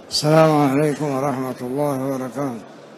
السلام عليكم ورحمة الله وبركاته.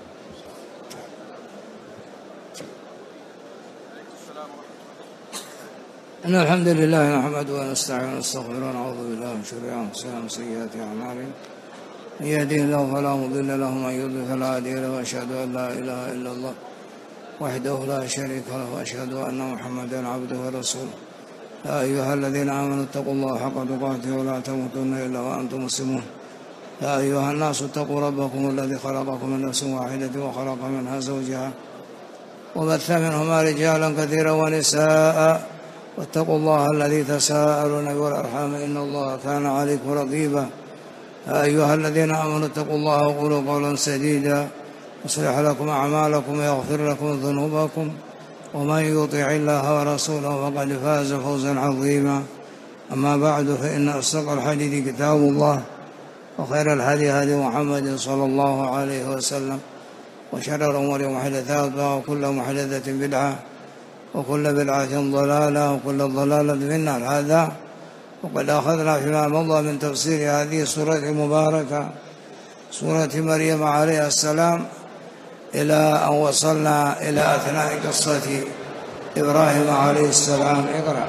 إن الحمد لله نحمده ونستعينه ونستغفره ونعوذ بالله من شرور أنفسنا ومن سيئات أعمالنا، من يهده الله فلا مضل له ومن يضلل فلا هادي له، وأشهد أن لا إله إلا الله وحده لا شريك له، وأشهد أن محمدا عبده ورسوله. يا أيها الذين آمنوا اتقوا الله حق تقاته ولا تموتن إلا وأنتم مسلمون. يا أيها الناس اتقوا ربكم الذي خلقكم من نفس واحدة وخلق منها زوجها وبث منهما رجالا كثيرا ونساء، واتقوا الله الذي تساءلون به والأرحام إن الله كان عليكم رقيبا. يا أيها الذين آمنوا اتقوا الله وقولوا قولا سديدا يصلح لكم أعمالكم ويغفر لكم ذنوبكم، ومن يطع الله ورسوله فقد فاز فوزا عظيما. أما بعد، فإن أصدق الحديث كتاب الله، وخير الهدي هدي محمد صلى الله عليه وسلم، وشر الأمور محدثاتها، وكل محدثة بدعة، وكل بدعة ضلالة، وكل ضلالة في النار. هذا وقد أخذنا فيما مضى من تفسير هذه السورة المباركة، سورة مريم عليه السلام، إلى أن وصلنا إلى أثناء قصة إبراهيم عليه السلام. اقرأ.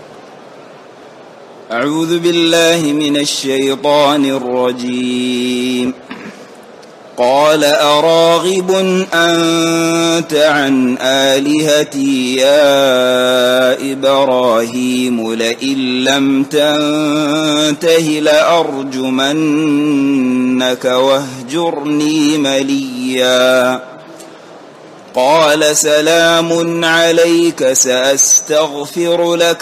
أعوذ بالله من الشيطان الرجيم. قال أراغب أنت عن آلهتي يا إبراهيم لئن لم تنته لأرجمنك واهجرني مليا. قال سلام عليك سأستغفر لك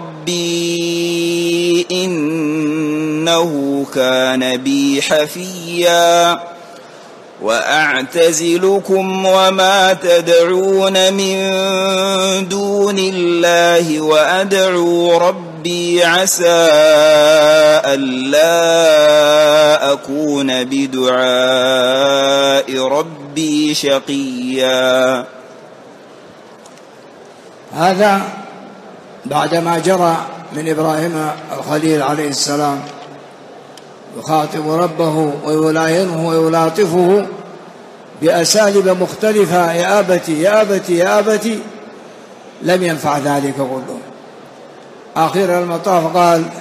ربي إنه كان بي حفيا. وأعتزلكم وما تدعون من دون الله وأدعو ربي عسى ألا أكون بدعاء ربي شقيا. هذا بعدما جرى من إبراهيم الخليل عليه السلام يخاطب ربه ويلاينه ويلاطفه بأساليب مختلفة: يا أبتي يا أبتي يا أبتي. لم ينفع ذلك كله. آخر المطاف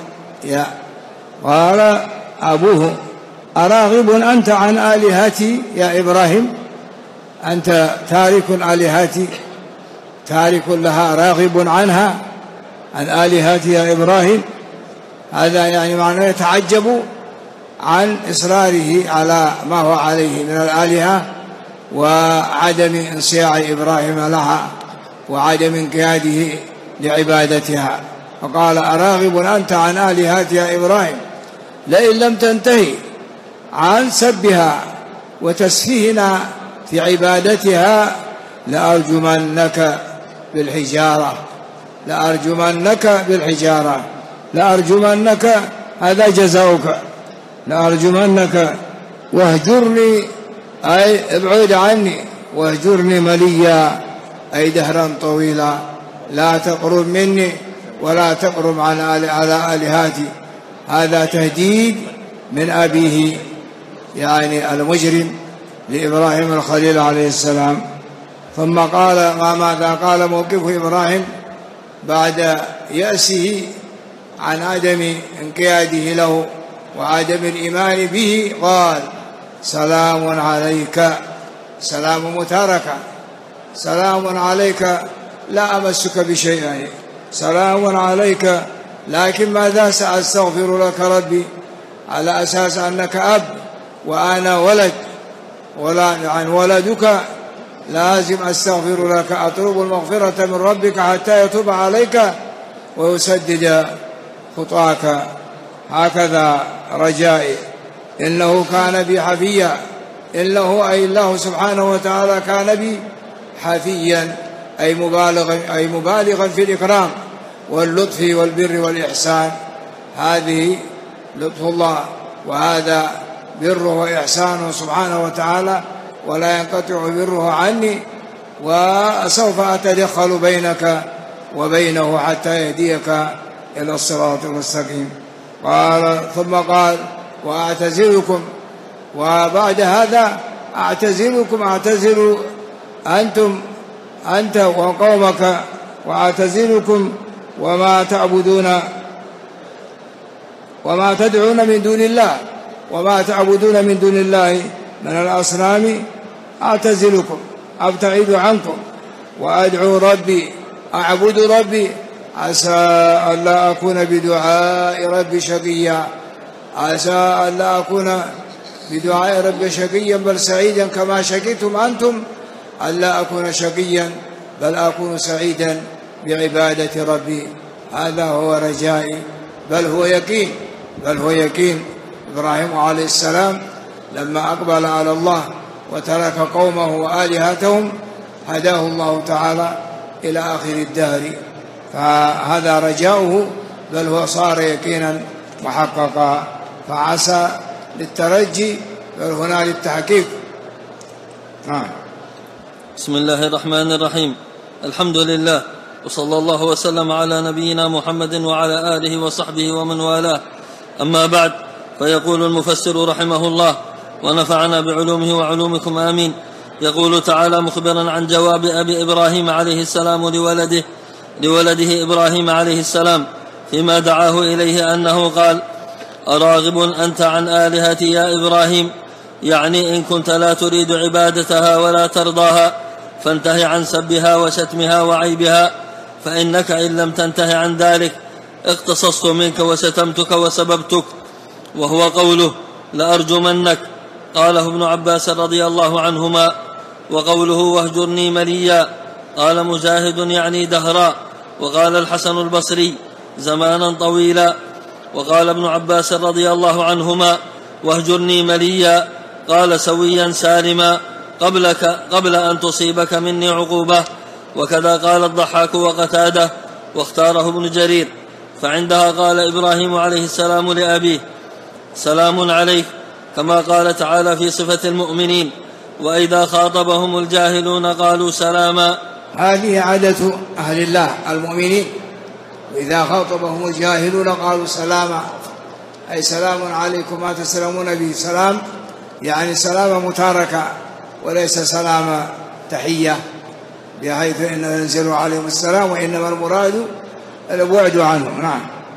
قال أبوه أراغب أنت عن آلهتي يا إبراهيم؟ أنت تارك آلهتي، تارك لها، راغب عنها، عن آلهتي يا إبراهيم. هذا يعني معناه يتعجب عن إصراره على ما هو عليه من الآلهة وعدم انصياع إبراهيم لها وعدم انقياده لعبادتها. فقال أراغب أنت عن آلهتي يا إبراهيم لئن لم تنتهي عن سبها وتسفيهنا في عبادتها لأرجمنك بالحجارة. لأرجمنك بالحجارة. لأرجمنك، هذا جزاؤك. لأرجمنك واهجرني، أي ابعد عني، واهجرني مليا، أي دهرا طويلا. لا تقرب مني ولا تقرب على آلهاتي. هذا تهديد من أبيه يعني المجرم لإبراهيم الخليل عليه السلام. ثم قال ماذا قال موقف إبراهيم بعد يأسه عن عدم انقياده له وعدم الإيمان به؟ قال سلام عليك. سلام متاركة. سلام عليك لا أمسك بشيء. سلام عليك، لكن ماذا؟ سأستغفر لك ربي، على أساس أنك أب وأنا ولد، عن ولدك لازم أستغفر لك، أطلب المغفرة من ربك حتى يتوب عليك ويسدد خطاك. هكذا رجائي. إنه كان بي حفيا. إنه أي الله سبحانه وتعالى كان بي حفيا، أي مبالغا في الإكرام واللطف والبر والإحسان. هذه لطف الله، وهذا بره وإحسانه سبحانه وتعالى، ولا ينقطع بره عني، وسوف أتدخل بينك وبينه حتى يهديك إلى الصراط المستقيم. ثم قال وأعتزلكم وبعد هذا أعتزل أنت وقومك، وأعتزلكم وما تعبدون وما تدعون من دون الله، وما تعبدون من دون الله من الأصنام أعتزلكم، أبتعد عنكم، وأدعو ربي، أعبد ربي، عسى أن لا أكون بدعاء ربي شقيا، عسى أن لا أكون بدعاء ربي شقيا بل سعيدا كما شقيتم أنتم، أن لا أكون شقيا بل أكون سعيدا بعبادة ربي. هذا هو رجائي، بل هو يقين. إبراهيم عليه السلام لما أقبل على الله وترك قومه وآلهتهم هداه الله تعالى إلى آخر الدهر، فهذا رجاؤه، بل هو صار يقينا محققا، فعسى للترجي بل هنا للتحقيق. بسم الله الرحمن الرحيم. الحمد لله، وصلى الله وسلم على نبينا محمد وعلى آله وصحبه ومن والاه. أما بعد، فيقول المفسر رحمه الله ونفعنا بعلومه وعلومكم آمين. يقول تعالى مخبرا عن جواب أبي إبراهيم عليه السلام لولده إبراهيم عليه السلام فيما دعاه إليه أنه قال: أراغب أنت عن آلهتي يا إبراهيم؟ يعني إن كنت لا تريد عبادتها ولا ترضاها فانته عن سبها وشتمها وعيبها، فإنك إن لم تنته عن ذلك اقتصصت منك وشتمتك وسببتك. وهو قوله: لأرجمنك، قاله ابن عباس رضي الله عنهما. وقوله: واهجرني مليا، قال مجاهد يعني دهرا، وقال الحسن البصري زمانا طويلا. وقال ابن عباس رضي الله عنهما: واهجرني مليا، قال سويا سالما قبل أن تصيبك مني عقوبة. وكذا قال الضحاك وقتاده، واختاره ابن جرير. فعندها قال إبراهيم عليه السلام لأبيه: سلام عليك، كما قال تعالى في صفة المؤمنين: وإذا خاطبهم الجاهلون قالوا سلاما. هذه عادة أهل الله المؤمنين، وإذا خاطبهم الجاهلون قالوا سلاما، أي سلام عليكم ما تسلمون به. سلام يعني سلام متاركة، وليس سلام تحية بحيث إن ينزل عليهم السلام، وإنما المراد البعد عنهم. نعم.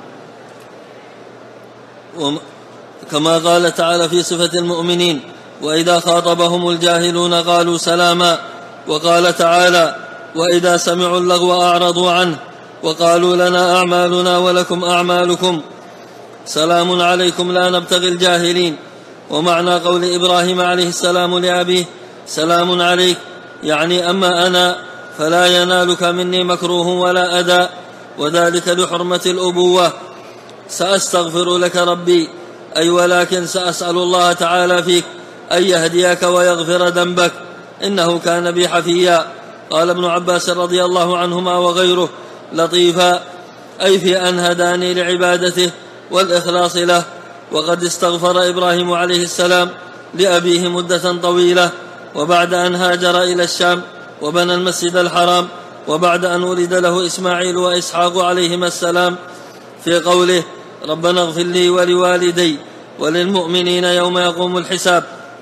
كما قال تعالى في صفة المؤمنين: وإذا خاطبهم الجاهلون قالوا سلاما. وقال تعالى: وإذا سمعوا اللغو أعرضوا عنه وقالوا لنا أعمالنا ولكم أعمالكم سلام عليكم لا نبتغي الجاهلين. ومعنى قول إبراهيم عليه السلام لأبيه: سلام عليك، يعني أما أنا فلا ينالك مني مكروه ولا أذى، وذلك لحرمة الأبوة. سأستغفر لك ربي، أي ولكن سأسأل الله تعالى فيك أن يهديك ويغفر ذنبك، إنه كان بي حفيا. قال ابن عباس رضي الله عنهما وغيره: لطيفا، أي في أن هداني لعبادته والإخلاص له. وقد استغفر إبراهيم عليه السلام لأبيه مدة طويلة، وبعد أن هاجر إلى الشام وبنى المسجد الحرام، وبعد أن ولد له إسماعيل وإسحاق عليهما السلام، في قوله: ربنا اغفر لي ولوالدي وللمؤمنين يوم يقوم الحساب.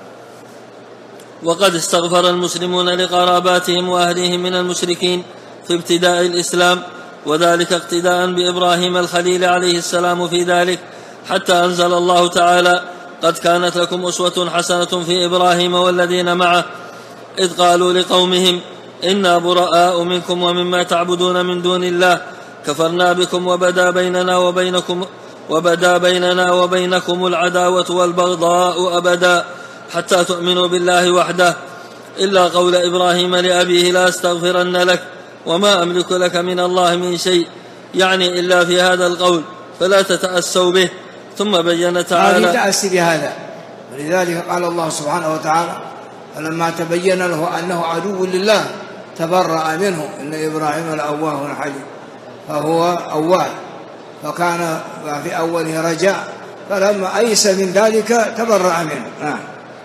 وقد استغفر المسلمون لقراباتهم وأهليهم من المشركين في ابتداء الإسلام، وذلك اقتداء بإبراهيم الخليل عليه السلام في ذلك، حتى أنزل الله تعالى: قد كانت لكم أسوة حسنة في إبراهيم والذين معه إذ قالوا لقومهم إنا براء منكم ومما تعبدون من دون الله كفرنا بكم وبدا بيننا وبينكم العداوة والبغضاء أبدا حتى تؤمنوا بالله وحده إلا قول إبراهيم لأبيه: لا أستغفرن لك وما أملك لك من الله من شيء، يعني إلا في هذا القول، فلا تتأسوا به. ثم بين تعالى: هذه تأسي بهذا، ولذلك قال الله سبحانه وتعالى: فلما تبين له أنه عدو لله تبرأ منه إن إبراهيم لأواه حليم. فهو أواه، فكان في أوله رجاء، فلما أيس من ذلك تبرأ منه.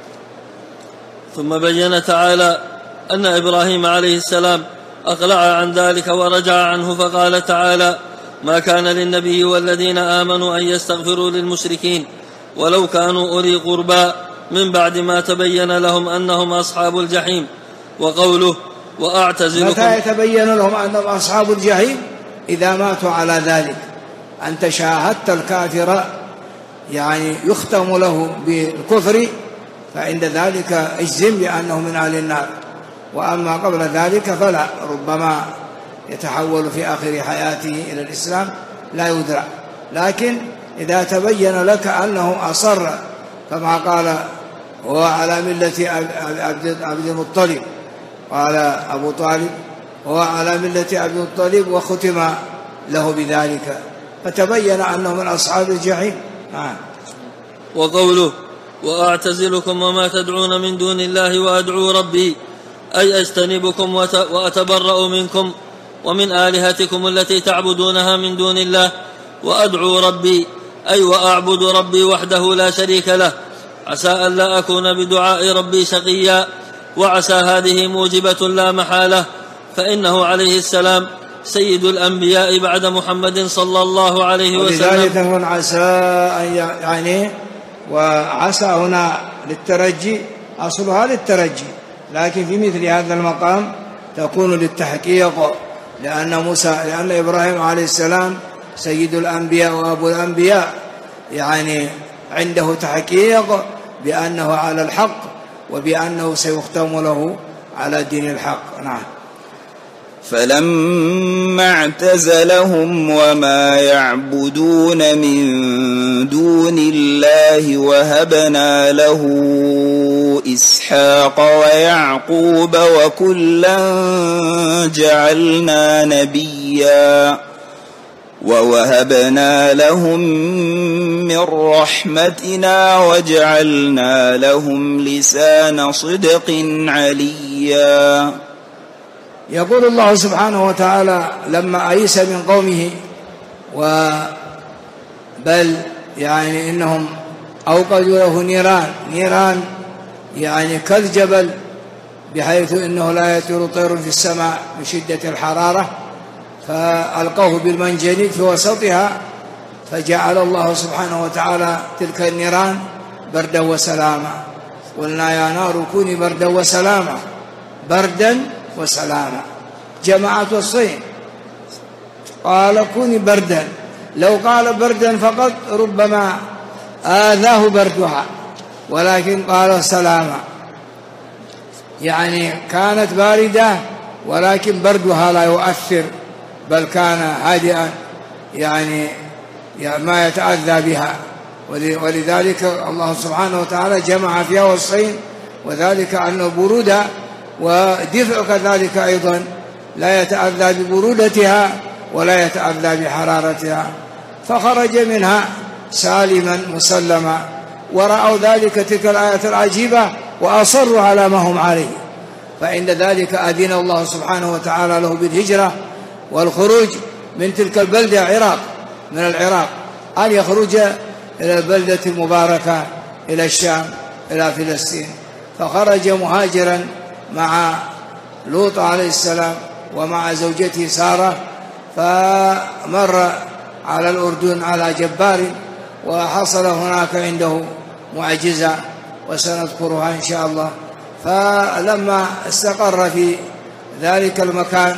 ثم بين تعالى أن إبراهيم عليه السلام أقلع عن ذلك ورجع عنه، فقال تعالى: ما كان للنبي والذين آمنوا أن يستغفروا للمشركين ولو كانوا أولي قربى من بعد ما تبين لهم أنهم أصحاب الجحيم. وقوله وأعتزلكم. متى يتبين لهم أنهم أصحاب الجحيم؟ إذا ماتوا على ذلك. أنت شاهدت الكافر يعني يختم له بالكفر، فعند ذلك اجزم بأنه من أهل النار. وأما قبل ذلك فلا، ربما يتحول في آخر حياته إلى الإسلام لا يدرى. لكن إذا تبين لك أنه أصر، كما قال هو على ملة عبد المطلب، قال أبو طالب هو على ملة عبد المطلب وختم له بذلك، فتبين أنه من أصحاب الجحيم. وقوله وأعتزلكم وما تدعون من دون الله وأدعو ربي، أي أجتنبكم وأتبرأ منكم ومن آلهتكم التي تعبدونها من دون الله. وأدعو ربي أي وأعبد ربي وحده لا شريك له، عسى أن لا أكون بدعاء ربي شقيا. وعسى هذه موجبة لا محالة، فإنه عليه السلام سيد الأنبياء بعد محمد صلى الله عليه وسلم. ولذلك هنا عسى يعني، وعسى هنا للترجي، أصلها للترجي، لكن في مثل هذا المقام تكون للتحقيق، لأن إبراهيم عليه السلام سيد الأنبياء وأبو الأنبياء، يعني عنده تحقيق بأنه على الحق وبأنه سيختم له على دين الحق. نعم. فلما اعتزلهم وما يعبدون من دون الله وهبنا له إسحاق ويعقوب وكلا جعلنا نبيا ووهبنا لهم من رحمتنا وجعلنا لهم لسان صدق عليا. يقول الله سبحانه وتعالى لما أيس من قومه، بل يعني إنهم أوقدوا له نيران يعني كالجبل، بحيث إنه لا يطير طير في السماء بشدة الحرارة، فألقوه بالمنجنيق في وسطها، فجعل الله سبحانه وتعالى تلك النيران بردا وسلاما. قلنا يا نار كوني بردا وسلاما، بردا وسلاما، جماعة الصين قال كوني بردا. لو قال بردا فقط ربما آذاه بردها، ولكن قال سلاما، يعني كانت باردة ولكن بردها لا يؤثر، بل كان هادئا يعني ما يتأذى بها. ولذلك الله سبحانه وتعالى جمع فيها والصين، وذلك أنه برودة ودفء كذلك أيضا، لا يتأذى ببرودتها ولا يتأذى بحرارتها، فخرج منها سالما مسلما. ورأوا ذلك تلك الآية العجيبة وأصروا على ما هم عليه، فعند ذلك أذن الله سبحانه وتعالى له بالهجرة والخروج من تلك البلدة من العراق، أن يخرج إلى البلدة المباركة، إلى الشام، إلى فلسطين. فخرج مهاجرا مع لوط عليه السلام ومع زوجته سارة، فمر على الأردن على جبار، وحصل هناك عنده معجزة وسنذكرها إن شاء الله. فلما استقر في ذلك المكان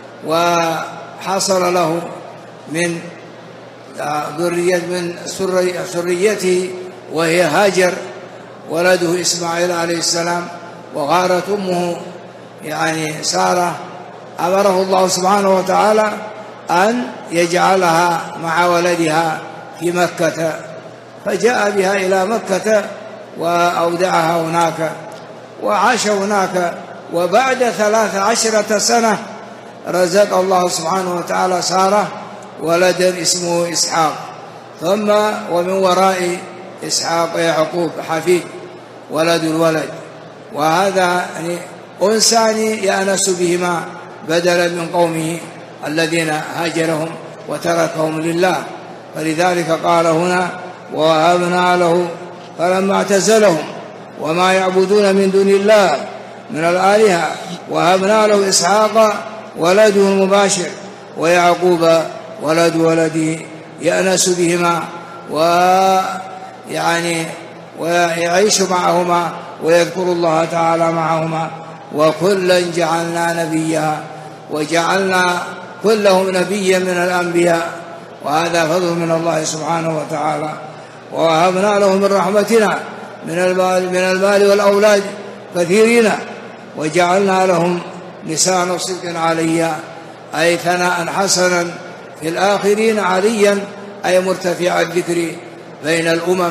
وحصل له من سريته وهي هاجر ولده إسماعيل عليه السلام، وغارت أمه يعني سارة، أمره الله سبحانه وتعالى أن يجعلها مع ولدها في مكة، فجاء بها إلى مكة وأودعها هناك وعاش هناك. وبعد 13 سنة رزق الله سبحانه وتعالى سارة ولدا اسمه إسحاق، ثم ومن وراء إسحاق يعقوب حفيد ولد الولد. وهذا يعني أنسان يأنس بهما بدلا من قومه الذين هاجرهم وتركهم لله. فلذلك قال هنا ووهبنا له، فلما اعتزلهم وما يعبدون من دون الله من الآلهة وهبنا له إسحاق ولده المباشر ويعقوب ولد ولده يأنس بهما، ويعني ويعيش معهما ويذكر الله تعالى معهما. وكلا جعلنا نبيا، وجعلنا كلهم نبيا من الأنبياء، وهذا فضل من الله سبحانه وتعالى. ووهبنا لهم من رحمتنا من المال والأولاد كثيرين، وجعلنا لهم لسان صدق عليا، أي ثناء حسنا في الآخرين عليا، أي مرتفع الذكر بين الأمم.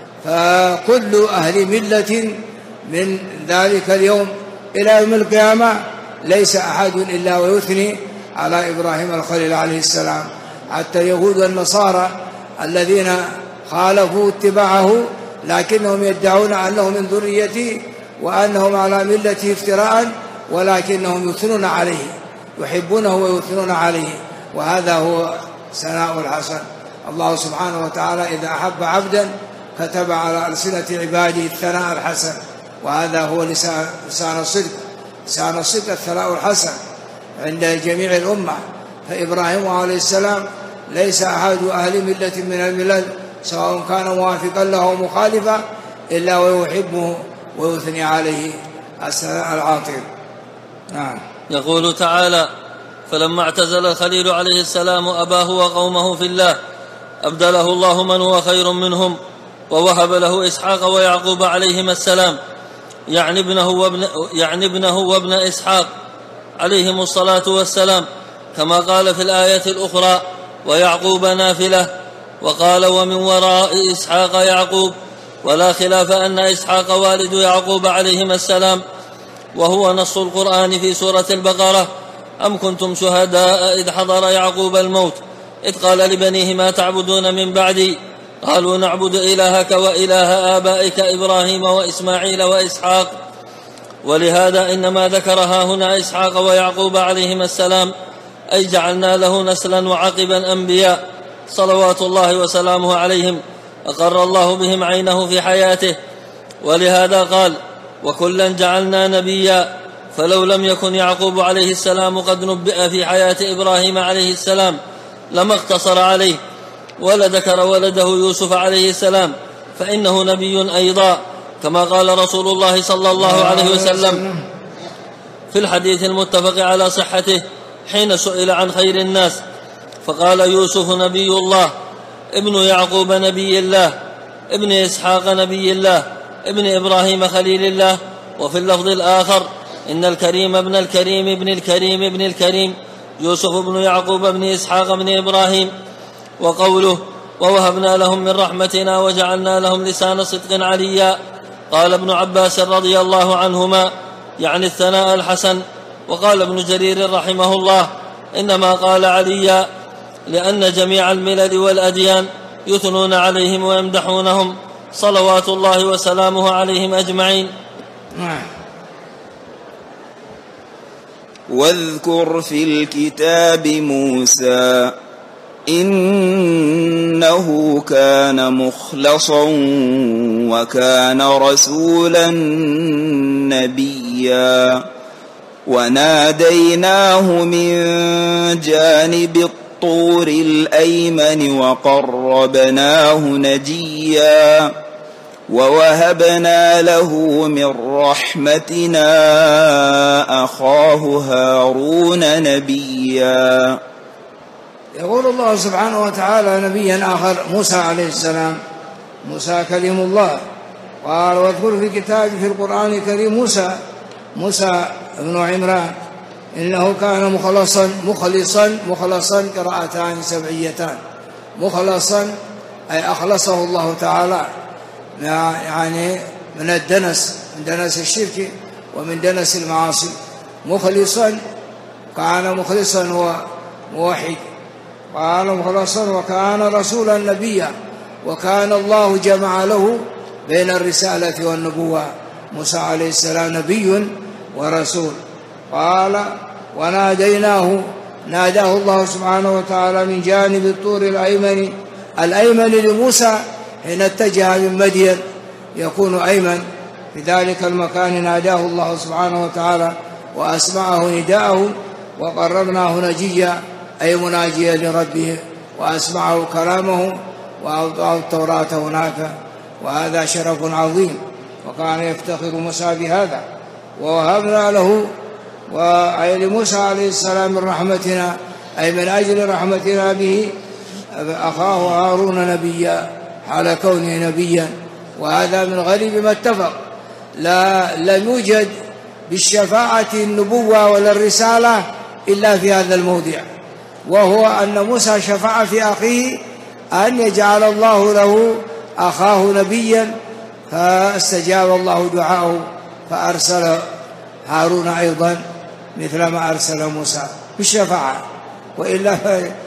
فكل أهل ملة من ذلك اليوم إلى يوم القيامة ليس أحد إلا ويثني على إبراهيم الخليل عليه السلام، حتى اليهود والنصارى الذين خالفوا اتباعه لكنهم يدعون أنهم من ذريته وأنهم على ملته افتراء، ولكنهم يثنون عليه، يحبونه ويثنون عليه، وهذا هو ثناء الحسن. الله سبحانه وتعالى إذا أحب عبدا كتب على ألسنة عباده الثناء الحسن، وهذا هو لسان الصدق. لسان الصدق الثناء الحسن عند جميع الأمة. فإبراهيم عليه السلام ليس أحد أهل ملة من الملل سواء كان موافقا له أو مخالفا إلا ويحبه ويثني عليه الثناء العاطر. نعم. يقول تعالى: فلما اعتزل الخليل عليه السلام أباه وقومه في الله أبدله الله من هو خير منهم، ووهب له إسحاق ويعقوب عليهما السلام، يعني ابنه وابن إسحاق عليهم الصلاة والسلام، كما قال في الآية الأخرى: ويعقوب نافلة. وقال: ومن وراء إسحاق يعقوب. ولا خلاف أن إسحاق والد يعقوب عليهما السلام، وهو نص القرآن في سورة البقرة: أم كنتم شهداء إذ حضر يعقوب الموت إذ قال لبنيه ما تعبدون من بعدي قالوا نعبد إلهك وإله آبائك إبراهيم وإسماعيل وإسحاق. ولهذا إنما ذكرها هنا إسحاق ويعقوب عليهما السلام، أي جعلنا له نسلا وعقبا أنبياء صلوات الله وسلامه عليهم، أقر الله بهم عينه في حياته. ولهذا قال: وكلا جعلنا نبيا. فلو لم يكن يعقوب عليه السلام قد نبئ في حياة إبراهيم عليه السلام لما اقتصر عليه، ولذكر ولده يوسف عليه السلام، فإنه نبي أيضا، كما قال رسول الله صلى الله عليه وسلم في الحديث المتفق على صحته حين سئل عن خير الناس فقال: يوسف نبي الله، ابن يعقوب نبي الله، ابن إسحاق نبي الله، ابن إبراهيم خليل الله. وفي اللفظ الآخر: إن الكريم ابن الكريم ابن الكريم ابن الكريم يوسف بن يعقوب بن إسحاق بن إبراهيم. وقوله: ووهبنا لهم من رحمتنا وجعلنا لهم لسان صدق عليا، قال ابن عباس رضي الله عنهما: يعني الثناء الحسن. وقال ابن جرير رحمه الله: إنما قال عليا لأن جميع الملل والأديان يثنون عليهم ويمدحونهم صلوات الله وسلامه عليهم أجمعين. واذكر في الكتاب موسى إنه كان مخلصا وكان رسولا نبيا، وناديناه من جانب الطور الأيمن وقربناه نجيا، ووهبنا له من رحمتنا أخاه هارون نبيا. يقول الله سبحانه وتعالى نبيا آخر موسى عليه السلام، موسى كلم الله. قال: واذكر في كتاب في القرآن الكريم موسى بن عمران إنه كان مخلصا قراءتان سبعيتان. مخلصا أي أخلصه الله تعالى يعني من الدنس، من دنس الشرك ومن دنس المعاصي. مخلصا كان مخلصا وموحد، قال مخلصا وكان رسولا نبيا، وكان الله جمع له بين الرسالة والنبوة. موسى عليه السلام نبي ورسول. قال: وناديناه، ناداه الله سبحانه وتعالى من جانب الطور الأيمن لموسى حين اتجه من مدين يكون أيمن في ذلك المكان. ناداه الله سبحانه وتعالى وأسمعه نداءه، وقربناه نجيا أي مناجيا لربه، وأسمعه كلامه، وأعطاه التوراة هناك وهذا شرف عظيم، وكان يفتخر موسى بهذا. ووهبنا له وأي لموسى عليه السلام من رحمتنا، أي من أجل رحمتنا به، أخاه هارون نبيا حال كونه نبيا. وهذا من غريب ما اتفق، لم يوجد بالشفاعة النبوة ولا الرسالة إلا في هذا الموضع، وهو أن موسى شفع في أخيه أن يجعل الله له أخاه نبيا، فاستجاب الله دعاءه فأرسل هارون أيضا مثل ما أرسل موسى بالشفاعة. وإلا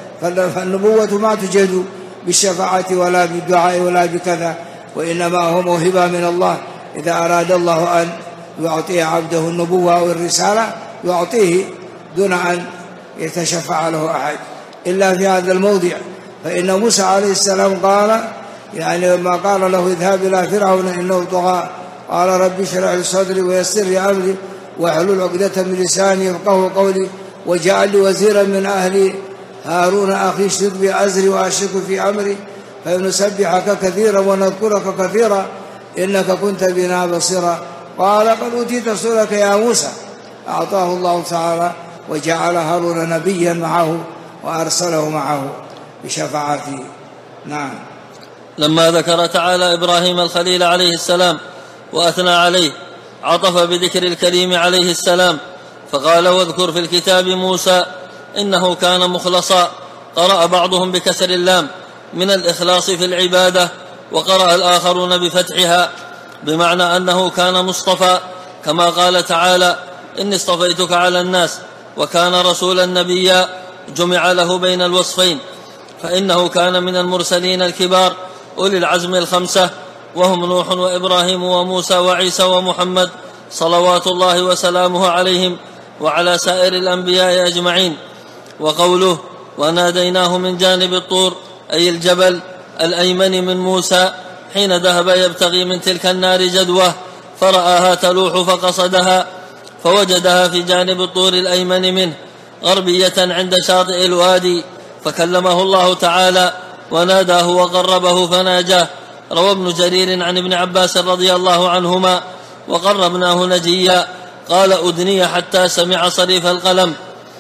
فالنبوة ما توجد بالشفاعة ولا بالدعاء ولا بكذا، وإنما هو موهبة من الله. إذا أراد الله أن يعطيه عبده النبوة أو الرسالة يعطيه دون أن يتشفع له أحد إلا في هذا الموضع. فإن موسى عليه السلام قال، يعني لما قال له اذهب إلى فرعون إنه طغى، قال رب اشرح لي صدري ويسر لي أمري واحلل عقدة من لساني يفقهوا قولي واجعل لي وزيرا من أهلي هارون أخي اشدد بي أزري وأشركه في أمري فنسبحك كثيرا ونذكرك كثيرا إنك كنت بنا بصيرا. قال قد أوتيت سؤلك يا موسى. أعطاه الله تعالى وجعل هارون نبيا معه وأرسله معه بشفاعته. نعم. لما ذكر تعالى إبراهيم الخليل عليه السلام وأثنى عليه عطف بذكر الكريم عليه السلام، فقال واذكر في الكتاب موسى إنه كان مخلصا. قرأ بعضهم بكسر اللام من الإخلاص في العبادة، وقرأ الآخرون بفتحها بمعنى أنه كان مصطفى، كما قال تعالى إني اصطفيتك على الناس. وكان رسولا نبيا جمع له بين الوصفين، فإنه كان من المرسلين الكبار أولي العزم الخمسة، وهم نوح وإبراهيم وموسى وعيسى ومحمد صلوات الله وسلامه عليهم وعلى سائر الأنبياء أجمعين. وقوله وناديناه من جانب الطور أي الجبل الأيمن من موسى حين ذهب يبتغي من تلك النار جدوة فرآها تلوح فقصدها فوجدها في جانب الطور الأيمن منه غربية عند شاطئ الوادي، فكلمه الله تعالى وناداه وقربه فناجاه. روى ابن جرير عن ابن عباس رضي الله عنهما وقربناه نجيا، قال أدني حتى سمع صريف القلم.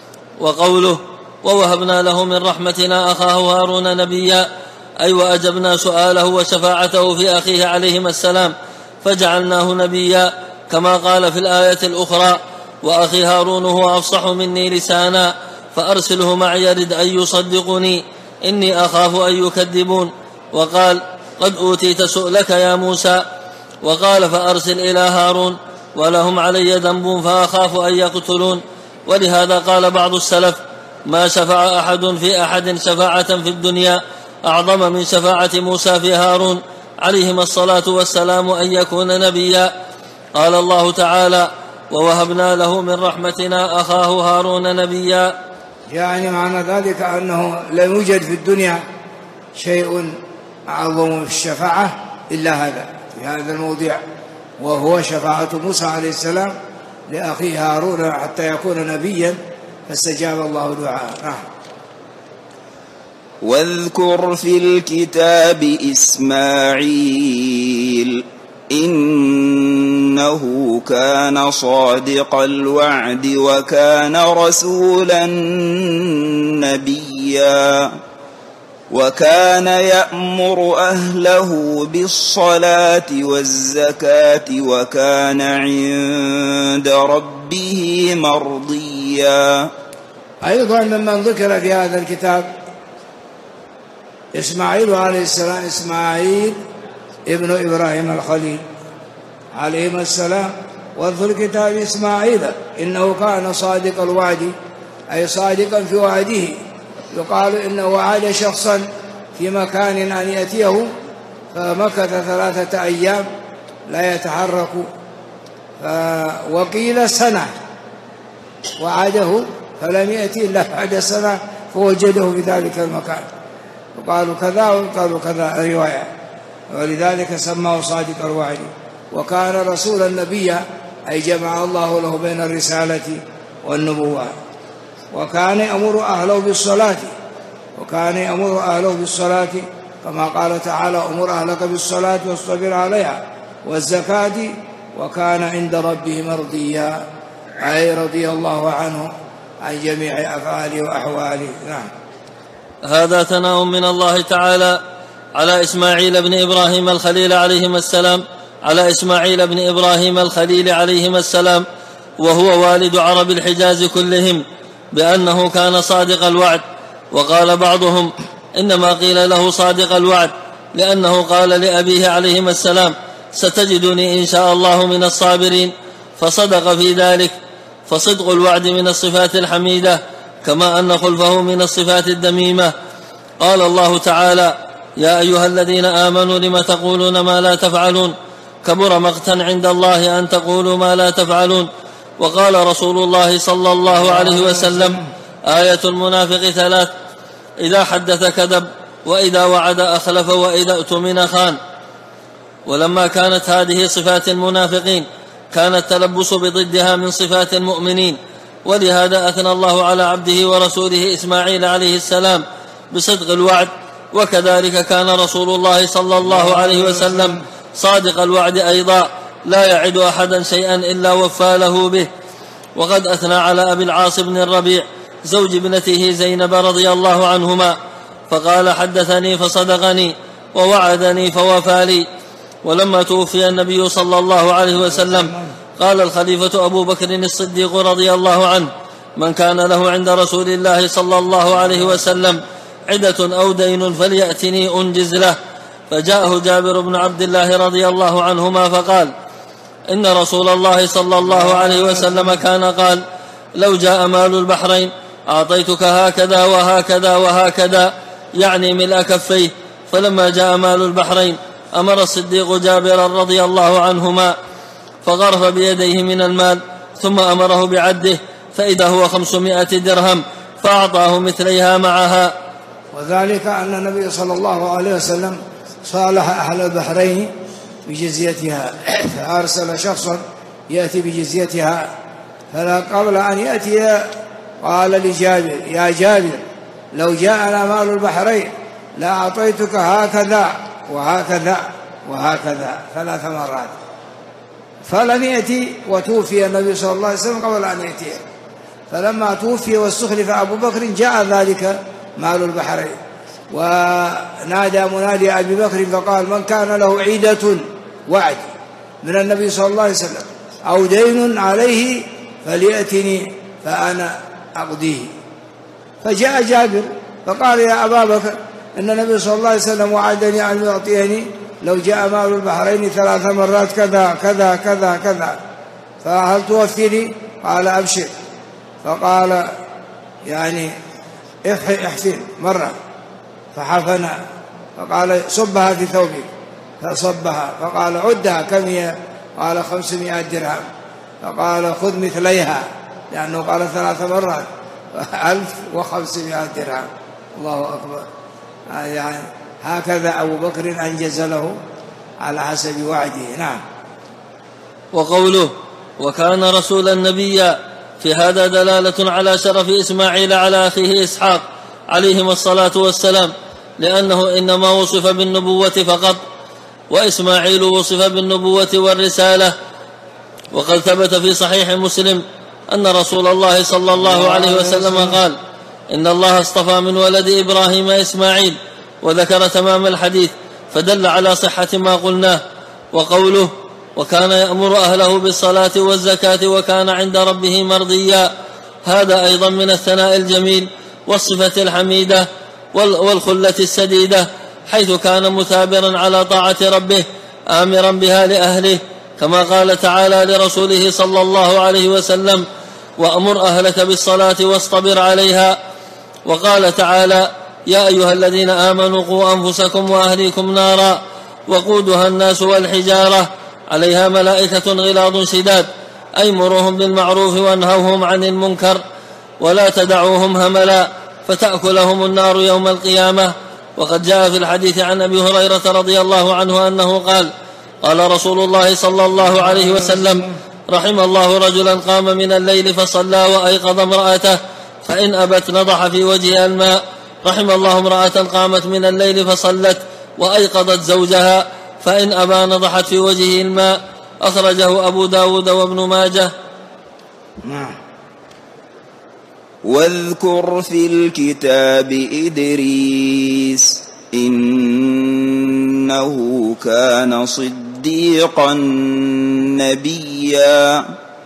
وقوله ووهبنا له من رحمتنا أخاه هارون نبيا، أي وأجبنا سؤاله وشفاعته في أخيه عليهما السلام فجعلناه نبيا، كما قال في الآية الأخرى وأخي هارون هو أفصح مني لسانا فأرسله معي يرد أن يصدقني إني أخاف أن يكذبون. وقال قد أوتيت سؤلك يا موسى. وقال فأرسل إلى هارون ولهم علي ذنب فأخاف أن يقتلون. ولهذا قال بعض السلف ما شفع أحد في أحد شفاعة في الدنيا أعظم من شفاعة موسى في هارون عليهما الصلاة والسلام أن يكون نبيا. قال الله تعالى ووهبنا له من رحمتنا أخاه هارون نبيا. يعني معنى ذلك أنه لم يوجد في الدنيا شيء أعظم في الشفاعة إلا هذا في هذا الموضع، وهو شفاعة موسى عليه السلام لأخيه هارون حتى يكون نبيا فاستجاب الله دعاءه. واذكر في الكتاب إسماعيل إنه كان صادق الوعد وكان رسولا نبيا وكان يأمر أهله بالصلاة والزكاة وكان عند ربه مرضيا. أيضا ممن ذكر في هذا الكتاب إسماعيل عليه السلام، إسماعيل ابن إبراهيم الخليل عليه السلام. واذكر الكتاب إسماعيل إنه كان صادق الوعد أي صادقا في وعده. يقال إنه وعد شخصا في مكان أن يأتيه فمكث 3 أيام لا يتحرك، وقيل سنة وعده فلم يأتي إلا بعد سنة فوجده في ذلك المكان، وقالوا كذا وقالوا كذا رواية، ولذلك سماه صادق الوعد. وكان رسولا نبيا أي جمع الله له بين الرسالة والنبوة. وكان يأمر أهله بالصلاة كما قال تعالى أمر أهلك بالصلاة واصطبر عليها والزكاة وكان عند ربه مرضيا، أي رضي الله عنه عن جميع أفعاله وأحواله. نعم. هذا ثناء من الله تعالى على إسماعيل بن إبراهيم الخليل عليهما السلام، على إسماعيل بن إبراهيم الخليل عليهما السلام، وهو والد عرب الحجاز كلهم، بأنه كان صادق الوعد. وقال بعضهم إنما قيل له صادق الوعد لأنه قال لأبيه عليهما السلام ستجدني إن شاء الله من الصابرين، فصدق في ذلك. فصدق الوعد من الصفات الحميدة، كما أن خلفه من الصفات الذميمة. قال الله تعالى يا أيها الذين آمنوا لم تقولون ما لا تفعلون كبر مقتا عند الله أن تقولوا ما لا تفعلون. وقال رسول الله صلى الله عليه وسلم آية المنافق 3: إذا حدث كذب، وإذا وعد أخلف، وإذا اؤتمن خان. ولما كانت هذه صفات المنافقين كان التلبس بضدها من صفات المؤمنين، ولهذا أثنى الله على عبده ورسوله إسماعيل عليه السلام بصدق الوعد. وكذلك كان رسول الله صلى الله عليه وسلم صادق الوعد أيضا، لا يعد أحدا شيئا إلا وفى له به. وقد أثنى على أبي العاص بن الربيع زوج ابنته زينب رضي الله عنهما فقال حدثني فصدقني ووعدني فوفى لي. ولما توفي النبي صلى الله عليه وسلم قال الخليفة أبو بكر الصديق رضي الله عنه من كان له عند رسول الله صلى الله عليه وسلم عدة أو دين فليأتني أنجز له. فجاءه جابر بن عبد الله رضي الله عنهما فقال إن رسول الله صلى الله عليه وسلم كان قال لو جاء مال البحرين أعطيتك هكذا وهكذا وهكذا، يعني ملء كفيه. فلما جاء مال البحرين أمر الصديق جابرا رضي الله عنهما فغرف بيديه من المال، ثم أمره بعده فإذا هو 500 درهم، فأعطاه مثليها معها. وذلك أن النبي صلى الله عليه وسلم صالح أهل البحرين بجزيتها، فأرسل شخصا يأتي بجزيتها، فقبل أن يأتي قال لجابر يا جابر لو جاءنا مال البحرين لأعطيتك هكذا وهكذا وهكذا 3 مرات. فلم يأتي، وتوفي النبي صلى الله عليه وسلم قبل أن يأتي. فلما توفي واستخلف أبو بكر جاء ذلك مال البحرين، ونادى منادي أبي بكر فقال من كان له عيدة وعد من النبي صلى الله عليه وسلم أو دين عليه فليأتني فأنا أقضيه. فجاء جابر فقال يا أبا بكر إن النبي صلى الله عليه وسلم وعدني أن يعطيني لو جاء مال البحرين 3 مرات كذا كذا كذا كذا، فهل توفيني؟ قال أبشر. فقال يعني احفن مرة، فحفن، فقال صبها في ثوبك، فصبها، فقال عدها كم هي؟ قال 500 درهم. فقال خذ مثليها، لأنه قال 3 مرات 1500 درهم. الله أكبر. يعني هكذا أبو بكر أنجز له على حسب وعده. نعم. وقوله وكان رسولا نبيا في هذا دلالة على شرف إسماعيل على أخيه إسحاق عليهما الصلاة والسلام، لأنه إنما وصف بالنبوة فقط، وإسماعيل وصف بالنبوة والرسالة. وقد ثبت في صحيح مسلم أن رسول الله صلى الله عليه وسلم قال إن الله اصطفى من ولد إبراهيم إسماعيل، وذكر تمام الحديث فدل على صحة ما قلناه. وقوله وكان يأمر أهله بالصلاة والزكاة وكان عند ربه مرضيا، هذا أيضا من الثناء الجميل والصفة الحميدة والخلة السديدة، حيث كان مثابرا على طاعة ربه آمرا بها لأهله، كما قال تعالى لرسوله صلى الله عليه وسلم وأمر أهلك بالصلاة واصطبر عليها. وقال تعالى يا أيها الذين آمنوا قوا أنفسكم وأهليكم نارا وقودها الناس والحجارة عليها ملائكة غلاظ شداد، أي مروهم بالمعروف وانهوهم عن المنكر ولا تدعوهم هملا فتأكلهم النار يوم القيامة. وقد جاء في الحديث عن أبي هريرة رضي الله عنه أنه قال قال رسول الله صلى الله عليه وسلم رحم الله رجلا قام من الليل فصلى وأيقظ امرأته فإن أبت نضح في وجهها الماء. رحم الله امرأة قامت من الليل فصلت وأيقظت زوجها، فإن أبى نضحت في وجهه الماء. أخرجه أبو داود وابن ماجه. واذكر في الكتاب إدريس إنه كان صديقا نبيا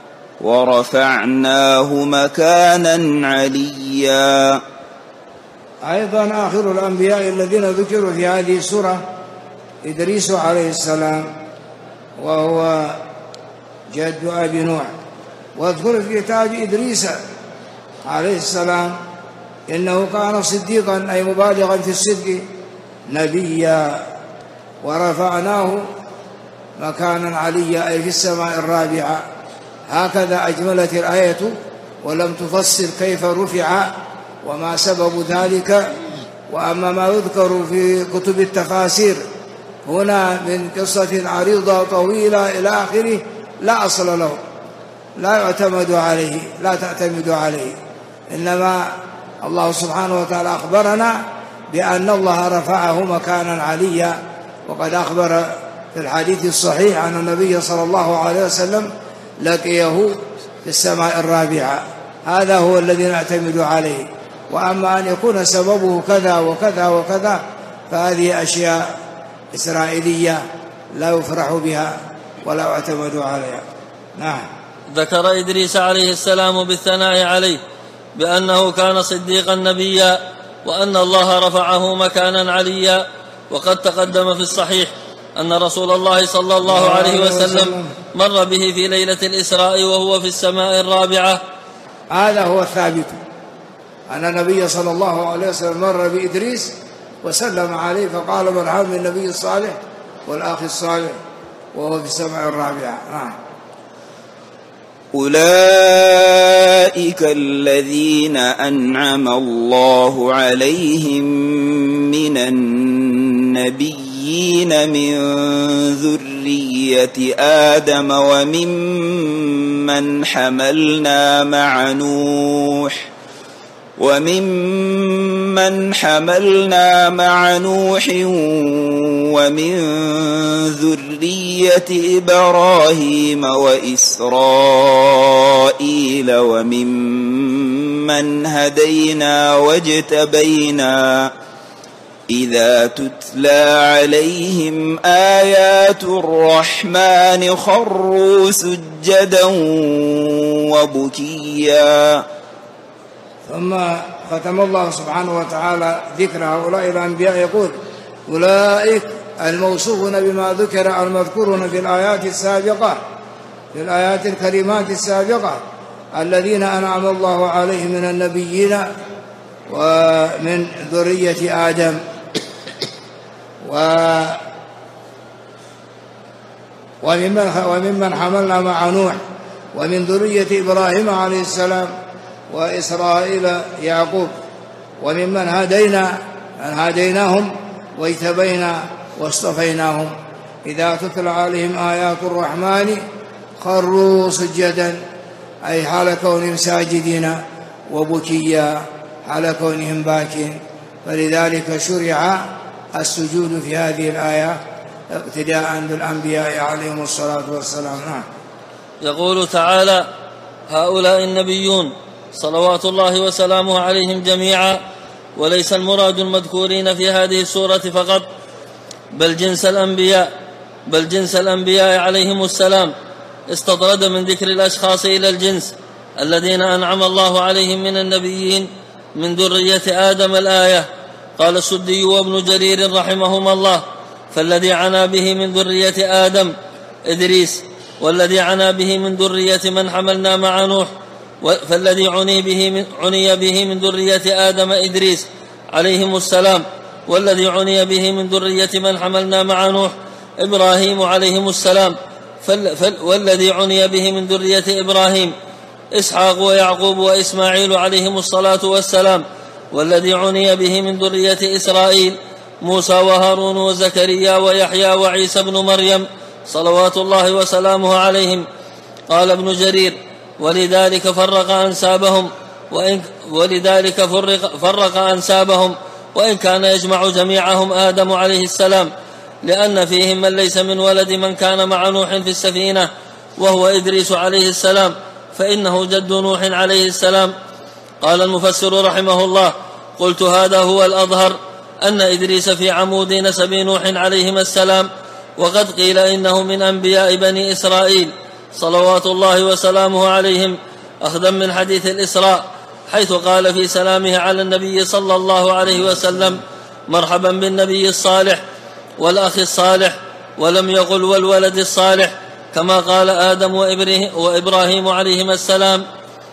ورفعناه مكانا عليا. أيضا آخر الأنبياء الذين ذكروا في هذه السورة إدريس عليه السلام، وهو جد أبي نوح. واذكر في كتاب إدريس عليه السلام إنه كان صديقا أي مبالغا في الصدق نبيا ورفعناه مكانا عليا أي في السماء الرابعة. هكذا أجملت الآية ولم تفصل كيف رفع وما سبب ذلك. وأما ما يذكر في كتب التفاسير هنا من قصة عريضة طويلة إلى آخره لا أصل له، لا يعتمد عليه، لا تعتمد عليه، إنما الله سبحانه وتعالى أخبرنا بأن الله رفعه مكانا عليا. وقد أخبر في الحديث الصحيح أن النبي صلى الله عليه وسلم لقيه في السماء الرابعة. هذا هو الذي نعتمد عليه. وأما أن يكون سببه كذا وكذا وكذا فهذه أشياء إسرائيلية لا يفرح بها ولا يعتمد عليها. نعم. ذكر إدريس عليه السلام بالثناء عليه بأنه كان صديقا نبيا وأن الله رفعه مكانا عليا. وقد تقدم في الصحيح أن رسول الله صلى الله عليه وسلم مر به في ليلة الإسراء وهو في السماء الرابعة. هذا هو الثابت أن النبي صلى الله عليه وسلم مر بإدريس وسلم عليه فقال مرحبا بالنبي الصالح والأخ الصالح وهو في السماء الرابعة. أولئك الذين أنعم الله عليهم من النبيين من ذرية آدم وممن حملنا مع نوح ومن ذرية إبراهيم وإسرائيل وممن هدينا واجتبينا إذا تتلى عليهم آيات الرحمن خروا سجدا وبكيا. ثم ختم الله سبحانه وتعالى ذكر هؤلاء الأنبياء يقول أولئك الموصوفون بما ذكر المذكورون في الآيات السابقة، في الآيات الكريمات السابقة، الذين أنعم الله عليهم من النبيين ومن ذرية آدم وممن حملنا مع نوح ومن ذرية إبراهيم عليه السلام وإسرائيل يعقوب وممن هديناهم واجتبينا واصطفيناهم إذا تتلى عليهم آيات الرحمن خروا سجدا أي حال كونهم ساجدين وبكيا حال كونهم باكين. فلذلك شرع السجود في هذه الآية اقتداء بالأنبياء عليهم الصلاة والسلام. يقول تعالى هؤلاء النبيون صلوات الله وسلامه عليهم جميعا، وليس المراد المذكورين في هذه السورة فقط بل جنس الأنبياء عليهم السلام استطرد من ذكر الأشخاص إلى الجنس الذين أنعم الله عليهم من النبيين من ذرية آدم الآية. قال السدي وابن جرير رحمهما الله فالذي عنى به من ذرية آدم إدريس، والذي عنى به من ذرية من حملنا مع نوح، فالذي عني به من ذرية آدم إدريس عليهم السلام، والذي عني به من ذرية من حملنا مع نوح إبراهيم عليهم السلام، والذي عني به من ذرية إبراهيم إسحاق ويعقوب وإسماعيل عليهم الصلاة والسلام، والذي عني به من ذرية إسرائيل موسى وهارون وزكريا ويحيى وعيسى بن مريم صلوات الله وسلامه عليهم. قال ابن جرير ولذلك فرق أنسابهم وإن كان يجمع جميعهم آدم عليه السلام، لأن فيهم من ليس من ولد من كان مع نوح في السفينة وهو إدريس عليه السلام، فإنه جد نوح عليه السلام. قال المفسر رحمه الله: قلت هذا هو الأظهر، أن إدريس في عمود نسب نوح عليهما السلام، وقد قيل إنه من أنبياء بني إسرائيل صلوات الله وسلامه عليهم، أخذا من حديث الإسراء، حيث قال في سلامه على النبي صلى الله عليه وسلم: مرحبا بالنبي الصالح والأخ الصالح، ولم يقل والولد الصالح كما قال آدم وإبراهيم عليهما السلام.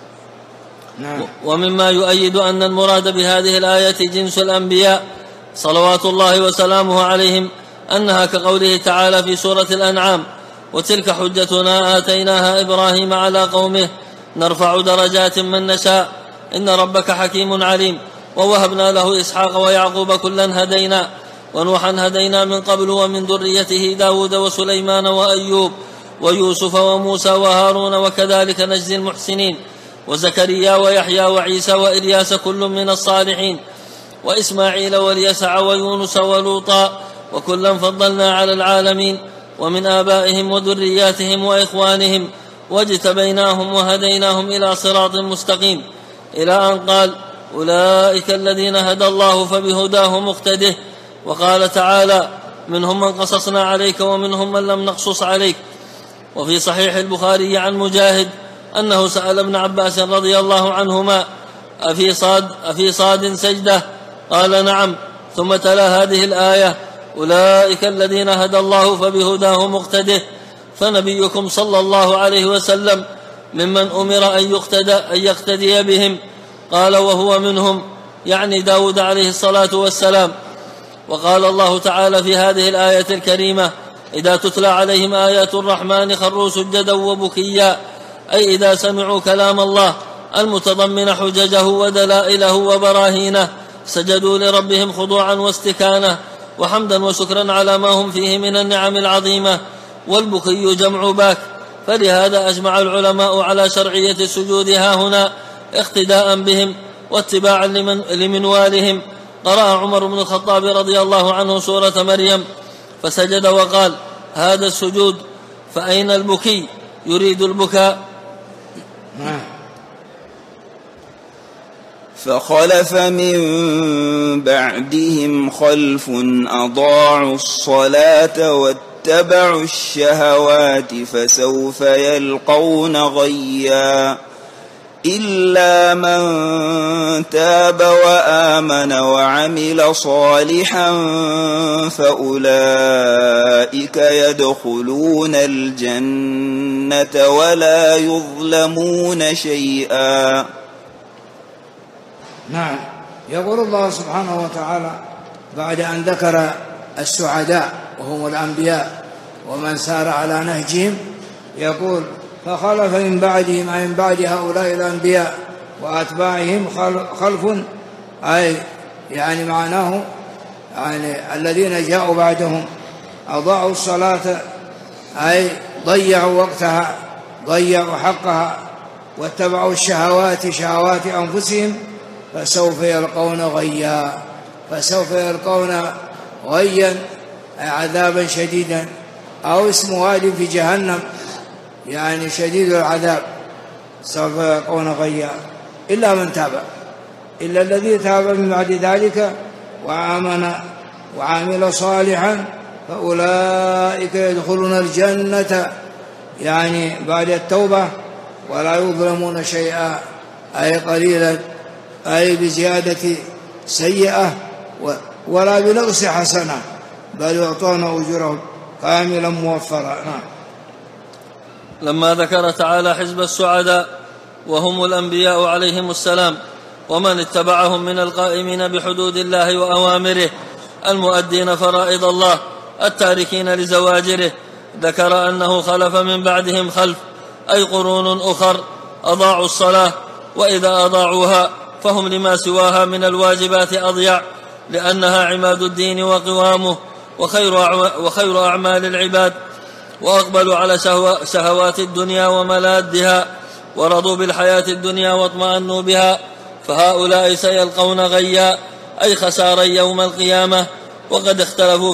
ومما يؤيد أن المراد بهذه الآية جنس الأنبياء صلوات الله وسلامه عليهم أنها كقوله تعالى في سورة الأنعام: وتلك حجتنا آتيناها إبراهيم على قومه نرفع درجات من نشاء إن ربك حكيم عليم. ووهبنا له إسحاق ويعقوب كلا هدينا، ونوحا هدينا من قبل ومن ذريته داود وسليمان وأيوب ويوسف وموسى وهارون وكذلك نجزي المحسنين، وزكريا ويحيى وعيسى وإلياس كل من الصالحين، وإسماعيل واليسع ويونس ولوطا وكلا فضلنا على العالمين، ومن آبائهم وذرياتهم وإخوانهم واجتبيناهم وهديناهم إلى صراط مستقيم، إلى أن قال: أولئك الذين هدى الله فبهداه مقتده. وقال تعالى: منهم من قصصنا عليك ومنهم من لم نقصص عليك. وفي صحيح البخاري عن مجاهد أنه سأل ابن عباس رضي الله عنهما: أفي صاد سجدة؟ قال: نعم. ثم تلا هذه الآية: أولئك الذين هدى الله فبهداه مقتده. فنبيكم صلى الله عليه وسلم ممن أمر أن يقتدي بهم. قال: وهو منهم، يعني داود عليه الصلاة والسلام. وقال الله تعالى في هذه الآية الكريمة: إذا تتلى عليهم آيات الرحمن خروا سجدا وبكيا، أي إذا سمعوا كلام الله المتضمن حججه ودلائله وبراهينه سجدوا لربهم خضوعا واستكانة وحمدا وشكرا على ما هم فيه من النعم العظيمة. والبكي جمع باك، فلهذا أجمع العلماء على شرعية السجود هاهنا اقتداء بهم واتباعا لمنوالهم. قرأ عمر بن الخطاب رضي الله عنه سورة مريم فسجد وقال: هذا السجود. فأين البكي؟ يريد البكاء. فخلف من بعدهم خلف أضاعوا الصلاة واتبعوا الشهوات فسوف يلقون غيا إلا من تاب وآمن وعمل صالحا فأولئك يدخلون الجنة ولا يظلمون شيئا. نعم. يقول الله سبحانه وتعالى بعد أن ذكر السعداء وهم الأنبياء ومن سار على نهجهم، يقول: فخلف من بعدهم أي من بعد هؤلاء الأنبياء وأتباعهم خلف، أي يعني معناه يعني الذين جاءوا بعدهم أضاعوا الصلاة، أي ضيعوا وقتها، ضيعوا حقها، واتبعوا الشهوات شهوات أنفسهم فسوف يلقون غيا، فسوف يلقون غيا عذابا شديدا، أو اسم واد في جهنم يعني شديد العذاب، سوف يلقون غيا إلا من تاب، إلا الذي تاب من بعد ذلك وآمن وعمل صالحا فأولئك يدخلون الجنة، يعني بعد التوبة، ولا يظلمون شيئا أي قليلا، أي بزيادة سيئة ولا بنقص حسنة، بل يعطون أجورهم كاملا موفرا. لما ذكر تعالى حزب السعداء وهم الأنبياء عليهم السلام ومن اتبعهم من القائمين بحدود الله وأوامره المؤدين فرائض الله التاركين لزواجره، ذكر أنه خلف من بعدهم خلف، أي قرون أخر أضاعوا الصلاة، وإذا أضاعوها فهم لما سواها من الواجبات أضيع، لأنها عماد الدين وقوامه وخير أعمال العباد، وأقبلوا على شهوات الدنيا وملادها، ورضوا بالحياة الدنيا واطمأنوا بها، فهؤلاء سيلقون غيا أي خسارا يوم القيامة. وقد اختلفوا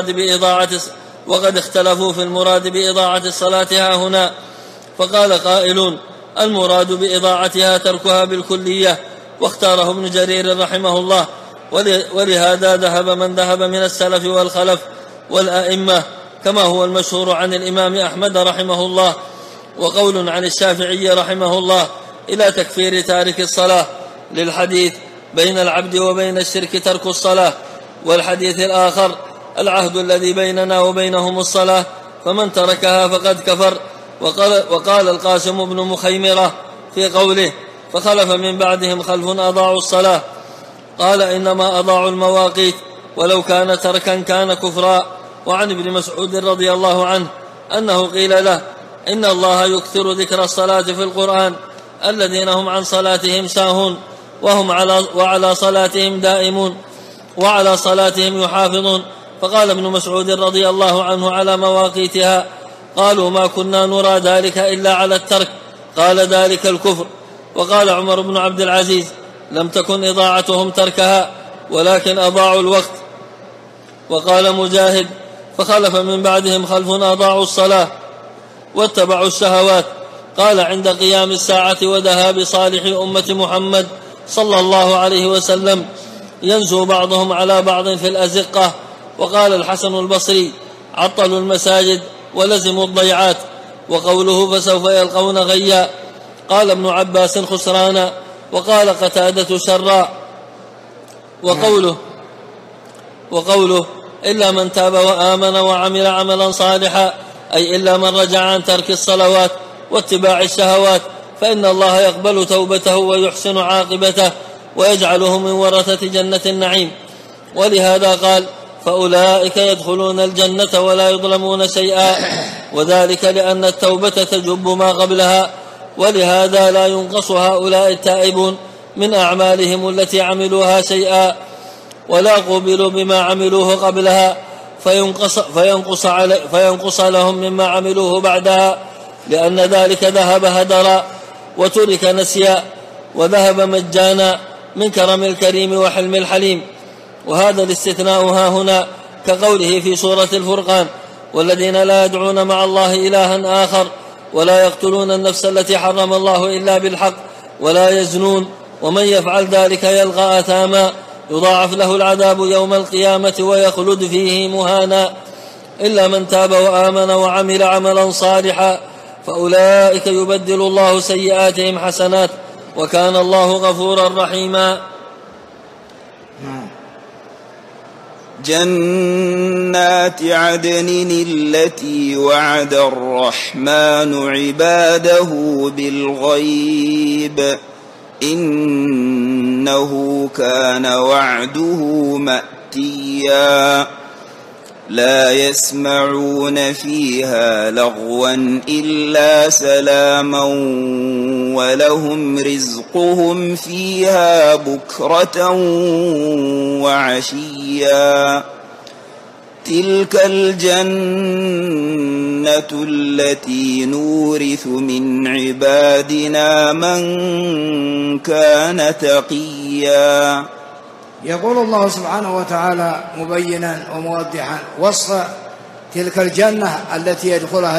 في المراد بإضاعة الصلاة ها هنا، فقال قائلون: المراد بإضاعتها تركها بالكلية، واختاره ابن جرير رحمه الله، ولهذا ذهب من ذهب من السلف والخلف والأئمة، كما هو المشهور عن الإمام أحمد رحمه الله، وقول عن الشافعي رحمه الله إلى تكفير تارك الصلاة، للحديث: بين العبد وبين الشرك ترك الصلاة. والحديث الآخر: العهد الذي بيننا وبينهم الصلاة، فمن تركها فقد كفر. وقال القاسم بن مخيمرة في قوله: فخلف من بعدهم خلف أضاعوا الصلاة، قال: إنما أضاعوا المواقيت، ولو كان تركا كان كفرا. وعن ابن مسعود رضي الله عنه أنه قيل له: إن الله يكثر ذكر الصلاة في القرآن، الذين هم عن صلاتهم ساهون، وعلى صلاتهم دائمون، وعلى صلاتهم يحافظون. فقال ابن مسعود رضي الله عنه: على مواقيتها. قالوا: ما كنا نرى ذلك إلا على الترك. قال: ذلك الكفر. وقال عمر بن عبد العزيز: لم تكن إضاعتهم تركها، ولكن أضاعوا الوقت. وقال مجاهد: فخلف من بعدهم خلف أضاعوا الصلاة واتبعوا الشهوات. قال: عند قيام الساعة وذهاب صالح أمة محمد صلى الله عليه وسلم ينزو بعضهم على بعض في الأزقة. وقال الحسن البصري: عطلوا المساجد ولزموا الضيعات. وقوله: فسوف يلقون غيا. قال ابن عباس: خسرانا. وقال قتادة: شرا. وقوله: إلا من تاب وآمن وعمل عملا صالحا، أي إلا من رجع عن ترك الصلوات واتباع الشهوات، فإن الله يقبل توبته ويحسن عاقبته ويجعله من ورثة جنة النعيم. ولهذا قال: فأولئك يدخلون الجنة ولا يظلمون شيئا، وذلك لأن التوبة تجب ما قبلها، ولهذا لا ينقص هؤلاء التائبون من أعمالهم التي عملوها شيئا، ولا قبلوا بما عملوه قبلها فينقص لهم مما عملوه بعدها، لأن ذلك ذهب هدرا وترك نسيا، وذهب مجانا من كرم الكريم وحلم الحليم. وهذا الاستثناء ها هنا كقوله في سورة الفرقان: والذين لا يدعون مع الله إلها آخر ولا يقتلون النفس التي حرم الله إلا بالحق ولا يزنون ومن يفعل ذلك يلقى أثاما يضاعف له العذاب يوم القيامة ويخلد فيه مهانا، إلا من تاب وآمن وعمل عملا صالحا فأولئك يبدل الله سيئاتهم حسنات وكان الله غفورا رحيما. جنات عدن التي وعد الرحمن عباده بالغيب إنه كان وعده مأتيا لا يسمعون فيها لغوا إلا سلاما ولهم رزقهم فيها بكرة وعشيا تلك الجنة التي نورث من عبادنا من كان تقيا. يقول الله سبحانه وتعالى مبينا وموضحا وصف تلك الجنة التي يدخلها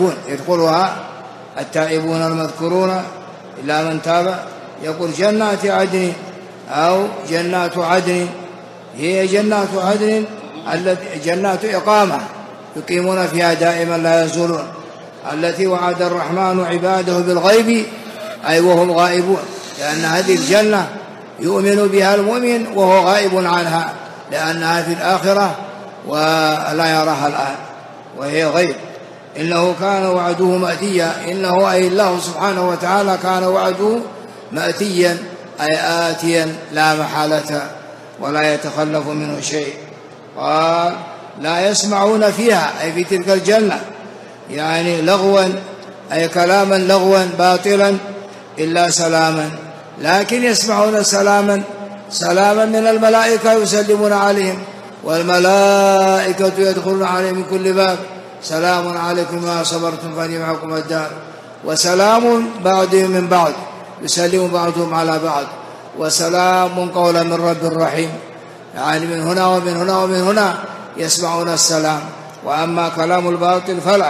التائبون المذكورون إلا من تاب. يقول جنات عدن أو جنات عدن، هي جنات عدن جنات إقامة يقيمون فيها دائما لا يزولون، التي وعد الرحمن عباده بالغيب أي وهم غائبون، لأن هذه الجنة يؤمن بها المؤمن وهو غائب عنها لأنها في الآخرة ولا يراها الآن وهي غيب. إنه كان وعده مأتيا، إنه أي الله سبحانه وتعالى كان وعده مأتيا أي آتيا لا محالة ولا يتخلف منه شيء. قال لا يسمعون فيها أي في تلك الجنة يعني لغوا أي كلاما لغوا باطلا إلا سلاما، لكن يسمعون سلاما من الملائكة يسلمون عليهم، والملائكة يدخلون عليهم من كل باب سلام عليكم ما صبرتم فنعم عقبى الدار، وسلام بعضهم من بعض يسلم بعضهم على بعض، وسلام قولا من رب رحيم. يعني من هنا ومن هنا ومن هنا يسمعون السلام. وأما كلام الباطل فلا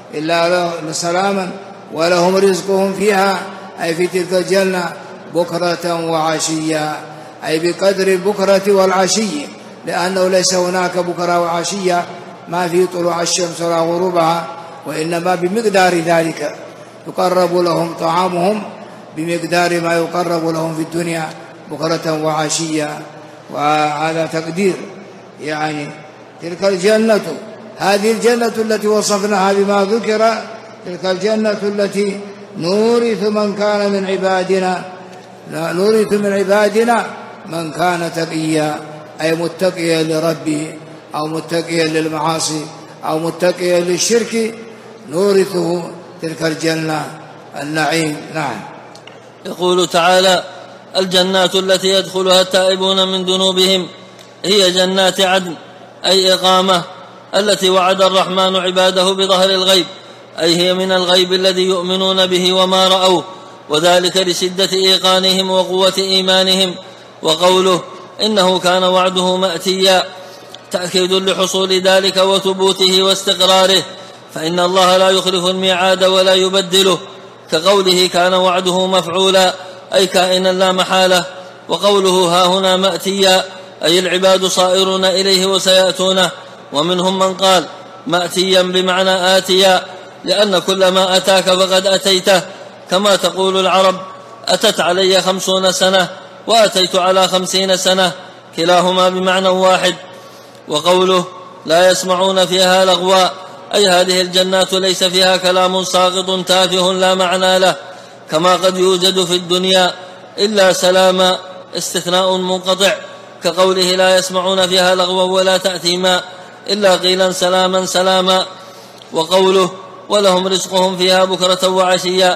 إلا سلاما ولهم رزقهم فيها، أي في تلك الجنة بكرة وعشيا، أي بقدر البكرة والعشي، لأنه ليس هناك بكرة وعشية ما في طلوع الشمس ولا غروبها، وإنما بمقدار ذلك يقرب لهم طعامهم بمقدار ما يقرب لهم في الدنيا بكرة وعشيا. وهذا تقدير يعني تلك الجنة، هذه الجنة التي وصفناها بما ذكر، تلك الجنة التي نورث من كان من عبادنا، نورث من عبادنا من كان تقيا، أي متقيا لربه أو متقيا للمعاصي أو متقيا للشرك، نورثه تلك الجنة النعيم. نعم. يقول تعالى: الجنات التي يدخلها التائبون من ذنوبهم هي جنات عدن، أي إقامة، التي وعد الرحمن عباده بظهر الغيب، أي هي من الغيب الذي يؤمنون به وما رأوه، وذلك لشدة إيقانهم وقوة إيمانهم. وقوله إنه كان وعده مأتيا تأكيد لحصول ذلك وثبوته واستقراره، فإن الله لا يخلف الميعاد ولا يبدله، كقوله كان وعده مفعولا، أي كائنا لا محالة. وقوله ها هنا مأتيا، أي العباد صائرون إليه وسيأتونه. ومنهم من قال مأتيا بمعنى آتيا، لأن كل ما أتاك فقد أتيته، كما تقول العرب أتت علي 50 سنة وأتيت على 50 سنة، كلاهما بمعنى واحد. وقوله لا يسمعون فيها لغوا، أي هذه الجنات ليس فيها كلام ساقط تافه لا معنى له، كما قد يوجد في الدنيا، إلا سلاما، استثناء منقطع، كقوله لا يسمعون فيها لغوا ولا تأثيما، إلا قيلا سلاما سلاما. وقوله ولهم رزقهم فيها بكرة وعشيا،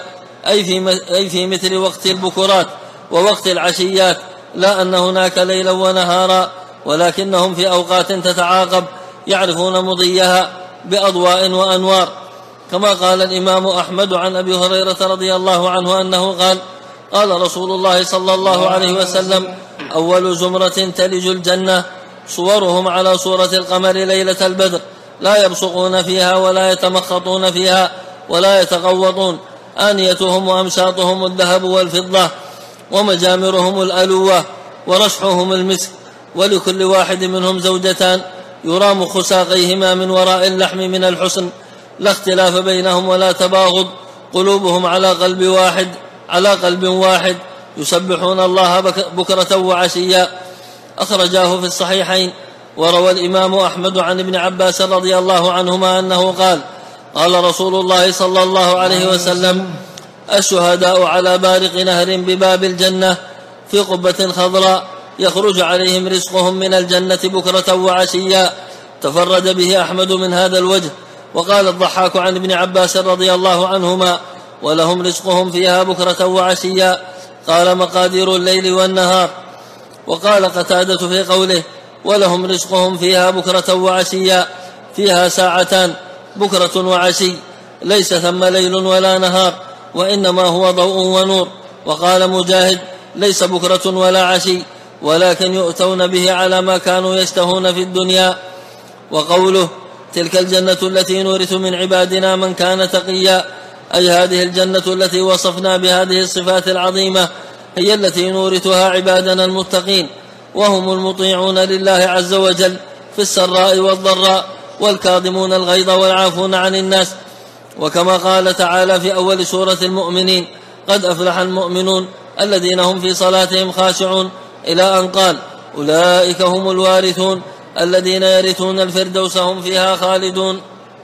أي في مثل وقت البكرات ووقت العشيات، لا أن هناك ليلا ونهارا، ولكنهم في أوقات تتعاقب يعرفون مضيها بأضواء وأنوار، كما قال الإمام أحمد عن أبي هريرة رضي الله عنه أنه قال: قال رسول الله صلى الله عليه وسلم: أول زمرة تلج الجنة صورهم على صورة القمر ليلة البدر، لا يبصقون فيها ولا يتمخطون فيها ولا يتغوطون، آنيتهم وأمشاطهم الذهب والفضة، ومجامرهم الألوة، ورشحهم المسك، ولكل واحد منهم زوجتان يرام خساقيهما من وراء اللحم من الحسن، لا اختلاف بينهم ولا تباغض، قلوبهم على قلب واحد، يسبحون الله بكرة وعشيا. أخرجاه في الصحيحين. وروى الإمام أحمد عن ابن عباس رضي الله عنهما أنه قال: قال رسول الله صلى الله عليه وسلم: الشهداء على بارق نهر بباب الجنة في قبة خضراء، يخرج عليهم رزقهم من الجنة بكرة وعشيا. تفرد به أحمد من هذا الوجه. وقال الضحاك عن ابن عباس رضي الله عنهما: ولهم رزقهم فيها بكرة وعشيا، قال: مقادير الليل والنهار. وقال قتادة في قوله: ولهم رزقهم فيها بكرة وعشيا، فيها ساعتان بكرة وعشي، ليس ثم ليل ولا نهار، وإنما هو ضوء ونور. وقال مجاهد: ليس بكرة ولا عشي، ولكن يؤتون به على ما كانوا يشتهون في الدنيا. وقوله تلك الجنة التي نورث من عبادنا من كان تقيا، أي هذه الجنة التي وصفنا بهذه الصفات العظيمة هي التي نورثها عبادنا المتقين، وهم المطيعون لله عز وجل في السراء والضراء، والكاظمون الغيظ والعافون عن الناس. وكما قال تعالى في أول سورة المؤمنين: قد أفلح المؤمنون الذين هم في صلاتهم خاشعون، إلى أن قال: أولئك هم الوارثون الذين يرثون الفردوس هم فيها خالدون.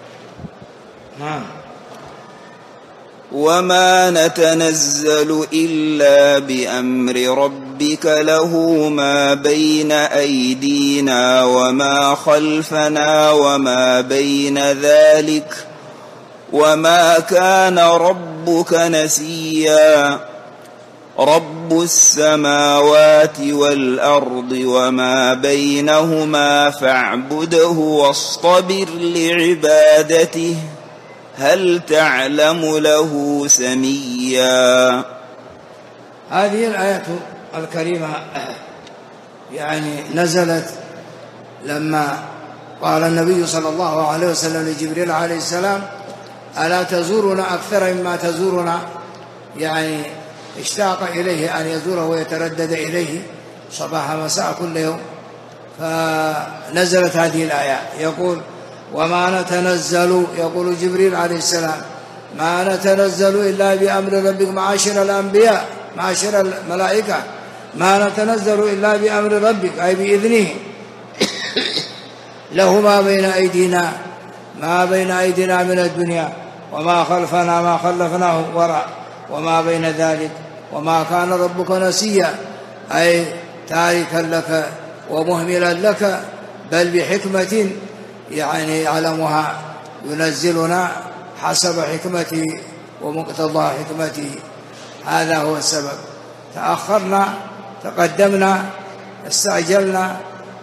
وما نتنزل إلا بأمر ربك له ما بين أيدينا وما خلفنا وما بين ذلك وما كان ربك نسيا. رب السماوات والأرض وما بينهما فاعبده واصطبر لعبادته هل تعلم له سميا. هذه الآية الكريمة يعني نزلت لما قال النبي صلى الله عليه وسلم لجبريل عليه السلام: ألا تزورنا أكثر مما تزورنا؟ يعني اشتاق إليه أن يزوره ويتردد إليه صباح مساء كل يوم. فنزلت هذه الآية يقول: وما نتنزل، يقول جبريل عليه السلام: ما نتنزل إلا بأمر ربك معاشر الأنبياء معاشر الملائكة، ما نتنزل إلا بأمر ربك أي بإذنه، له ما بين أيدينا من الدنيا وما خلفنا ما خلفناه وراء وما بين ذلك، وما كان ربك نسيا أي تاركا لك ومهملا لك، بل بحكمة يعني يعلمها ينزلنا حسب حكمته ومقتضى حكمته. هذا هو السبب. تأخرنا، تقدمنا، استعجلنا،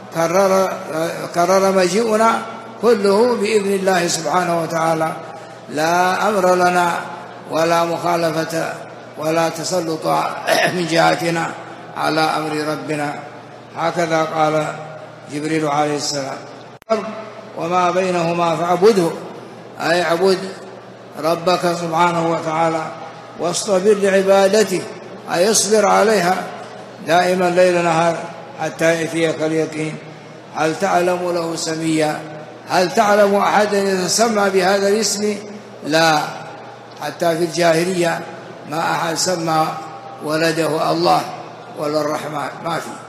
كرر مجيئنا، كله بإذن الله سبحانه وتعالى، لا أمر لنا ولا مخالفة ولا تسلط من جهتنا على أمر ربنا. هكذا قال جبريل عليه السلام: وما بينهما فاعبده، أي اعبد ربك سبحانه وتعالى واصطبر لعبادته، أي اصبر عليها دائما ليل نهار حتى يأتيك اليقين. هل تعلم له سميا؟ هل تعلم أحدا يتسمى بهذا الاسم؟ لا، حتى في الجاهلية ما أحد سمى ولده الله ولا الرحمن، ما في.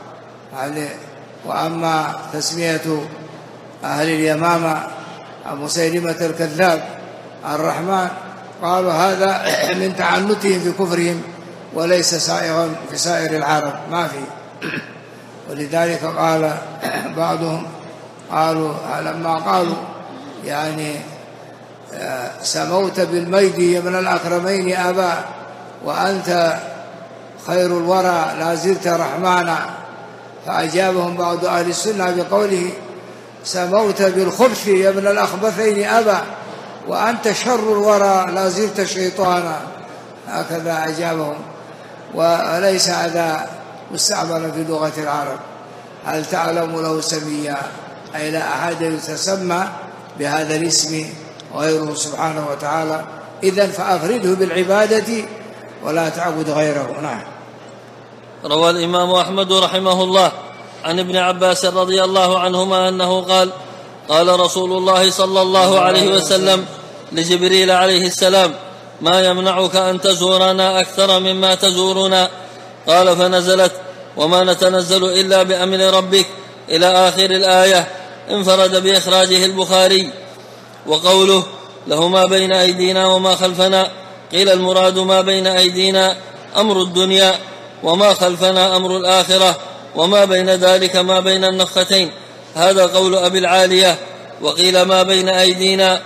وأما تسمية أهل اليمامة مسيلمة الكذاب الرحمن، قالوا هذا من تعنتهم في كفرهم وليس سائغا في سائر العرب، ما في. ولذلك قال بعضهم لما قالوا يعني سموت بالميد يا ابن الأكرمين أبا وأنت خير الورى لا زلت رحمانا، فأجابهم بعض أهل السنة بقوله: سموت بالخبث يا ابن الأخبثين أبا وأنت شر الورى لا زلت شيطانا. هكذا أجابهم، وليس هذا مستعملا في لغة العرب. هل تعلم له سميا؟ أي لا أحد يتسمى بهذا الاسم غيره سبحانه وتعالى. إذن فأفرده بالعبادة ولا تعبد غيره. نعم. روى الإمام أحمد رحمه الله عن ابن عباس رضي الله عنهما أنه قال: قال رسول الله صلى الله عليه وسلم لجبريل عليه السلام: ما يمنعك أن تزورنا أكثر مما تزورنا؟ قال: فنزلت: وما نتنزل إلا بأمر ربك إلى آخر الآية. انفرد بإخراجه البخاري. وقوله: له ما بين أيدينا وما خلفنا، قيل المراد ما بين أيدينا أمر الدنيا، وما خلفنا أمر الآخرة، وما بين ذلك ما بين النفختين. هذا قول أبي العالية. وقيل ما بين أيدينا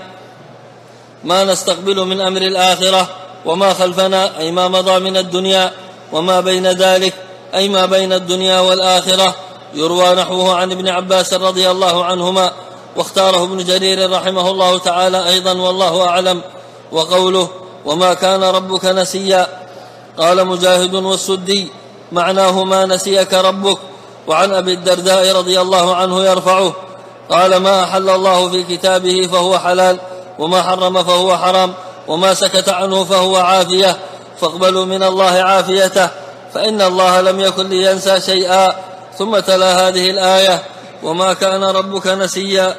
ما نستقبل من أمر الآخرة، وما خلفنا أي ما مضى من الدنيا، وما بين ذلك أي ما بين الدنيا والآخرة. يروى نحوه عن ابن عباس رضي الله عنهما، واختاره ابن جرير رحمه الله تعالى أيضا، والله أعلم. وقوله: وما كان ربك نسيا، قال مجاهد والسدي: معناه ما نسيك ربك. وعن أبي الدرداء رضي الله عنه يرفعه قال: ما أحل الله في كتابه فهو حلال، وما حرم فهو حرام، وما سكت عنه فهو عافية، فاقبلوا من الله عافيته، فإن الله لم يكن لينسى شيئا. ثم تلا هذه الآية: وما كان ربك نسيا.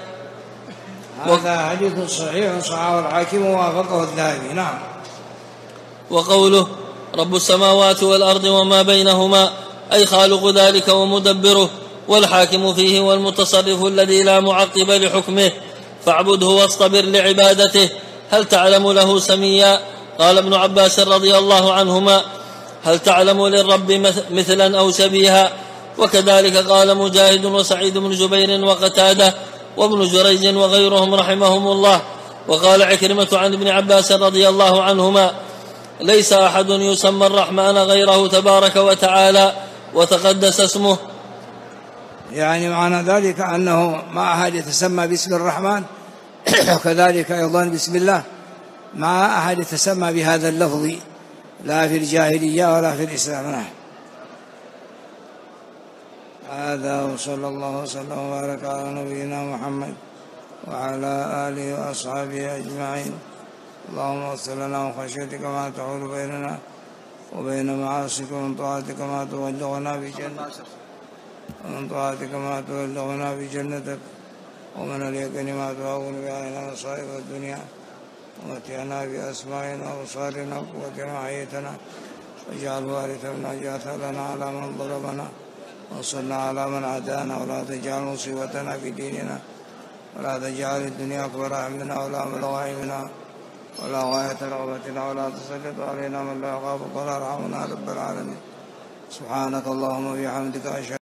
هذا حديث صحيح صححه الحاكم ووافقه الذهبي. نعم. وقوله: رب السماوات والأرض وما بينهما، أي خالق ذلك ومدبره، والحاكم فيه والمتصرف الذي لا معقب لحكمه، فاعبده واصطبر لعبادته. هل تعلم له سميا؟ قال ابن عباس رضي الله عنهما: هل تعلم للرب مثلا أو شبيها؟ وكذلك قال مجاهد وسعيد بن جبير وقتادة وابن جريج وغيرهم رحمهم الله. وقال عكرمة عن ابن عباس رضي الله عنهما: ليس أحد يسمى الرحمن غيره تبارك وتعالى وتقدس اسمه. يعني معنى ذلك أنه ما أحد يتسمى باسم الرحمن، وكذلك أيضا بسم الله ما أحد يتسمى بهذا اللفظ، لا في الجاهلية ولا في الإسلام. هذا وصلى الله وسلم وبارك على نبينا محمد وعلى آله وأصحابه أجمعين. اللهم اغفر لنا من خشيتك ما تحول بيننا وبين معاصيك، ومن طاعتك ما تبلغنا بجنتك، ومن اليقين ما تهون به علينا مصائب الدنيا، ومتعنا بأسمائنا وأبصارنا وقوتنا وحياتنا، واجعل وارثا منا، واجعل ثأرنا على من ظلمنا، وانصرنا على من عادانا، ولا تجعل مصيبتنا في ديننا، ولا تجعل الدنيا أكبر همنا ولا مبلغ علمنا ولا غاية رغبتنا، ولا تسلط علينا من لا يخافك ولا يرحمنا رب العالمين. سبحانك اللهم وبحمدك أشهد